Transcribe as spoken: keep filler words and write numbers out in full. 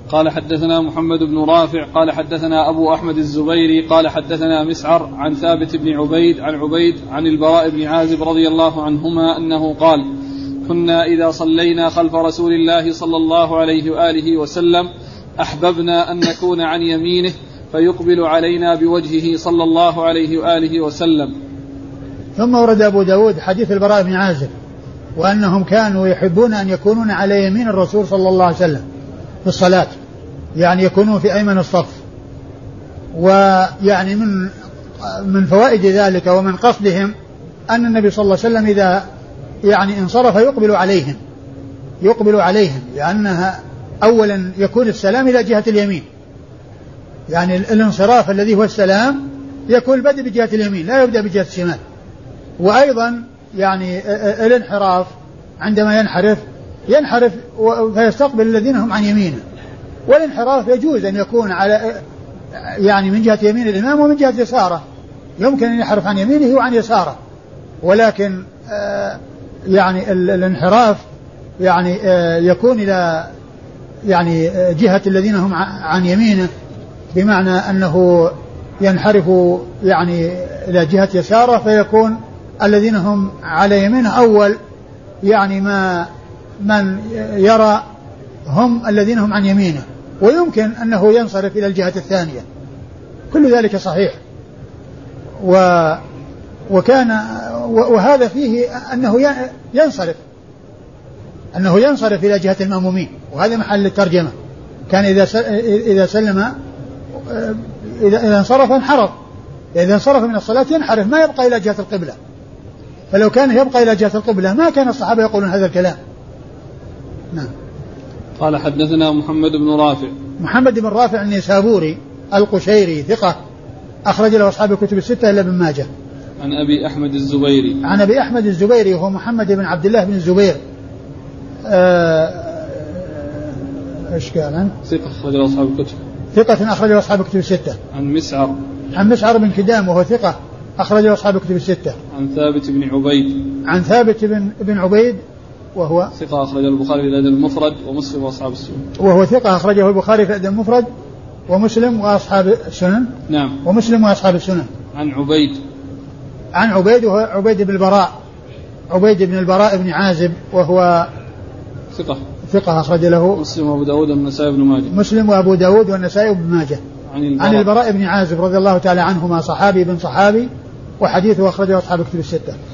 قال حدثنا محمد بن رافع قال حدثنا أبو أحمد الزبيري قال حدثنا مسعر عن ثابت بن عبيد عن عبيد عن البراء بن عازب رضي الله عنهما أنه قال كنا إذا صلينا خلف رسول الله صلى الله عليه وآله وسلم أحببنا أن نكون عن يمينه فيقبل علينا بوجهه صلى الله عليه وآله وسلم. ثم ورد أبو داود حديث البراء بن عازب وأنهم كانوا يحبون أن يكونون على يمين الرسول صلى الله عليه وسلم في الصلاة، يعني يكونون في أيمن الصف. ويعني من من فوائد ذلك ومن قصدهم أن النبي صلى الله عليه وسلم إذا يعني انصرف يقبل عليهم يقبل عليهم لأنها أولا يكون السلام إلى جهة اليمين، يعني الانصراف الذي هو السلام يكون البدء بجهة اليمين لا يبدأ بجهة الشمال. وأيضا يعني الانحراف عندما ينحرف ينحرف فيستقبل الذين هم عن يمينه. والانحراف يجوز أن يكون على يعني من جهة يمين الإمام ومن جهة يساره، يمكن أن ينحرف عن يمينه وعن يساره، ولكن يعني الانحراف يعني يكون إلى يعني جهة الذين هم عن يمينه، بمعنى أنه ينحرف يعني إلى جهة يساره فيكون الذين هم على يمينه أول يعني ما من يرى هم الذين هم عن يمينه، ويمكن أنه ينصرف إلى الجهة الثانية. كل ذلك صحيح. و وكان وهذا فيه أنه ينصرف أنه ينصرف إلى جهة المأمومين، وهذا محل الترجمة. كان إذا إذا سلم إذا إذا انصرف انحرف، إذا انصرف من الصلاة ينحرف ما يبقى إلى جهة القبلة. فلو كان يبقى إلى جهة القبلة ما كان الصحابة يقولون هذا الكلام. نعم. قال حدثنا محمد بن رافع محمد بن رافع النيسابوري القشيري ثقة أخرج له أصحاب الكتب الستة إلا ابن ماجه. عن أبي أحمد الزبيري عن أبي أحمد الزبيري وهو محمد بن عبد الله بن الزبير إيش قال عنه؟ ثقة أخرج له أصحاب الكتب ثقة أخرج له أصحاب الكتب الستة. عن مسعر عن مسعر بن كدام وهو ثقة أخرج له أصحاب الكتب الستة. عن ثابت بن عبيد عن ثابت بن بن عبيد وهو ثقة أخرجه البخاري في الأدب المفرد ومسلم وأصحاب السنن. وهو ثقة أخرجه البخاري في الأدب المفرد ومسلم وأصحاب السنن. نعم. ومسلم وأصحاب السنن. عن عبيد عن عبيد وهو عبيد بن البراء عبيد بن البراء بن عازب وهو ثقة ثقة أخرج له مسلم وأبو داود والنسائي بن ماجه مسلم وأبو داود والنسائي بن ماجه. عن البراء, عن البراء بن عازب رضي الله تعالى عنهما صحابي بن صحابي وحديثه أخرجه أصحاب الكتب الستة.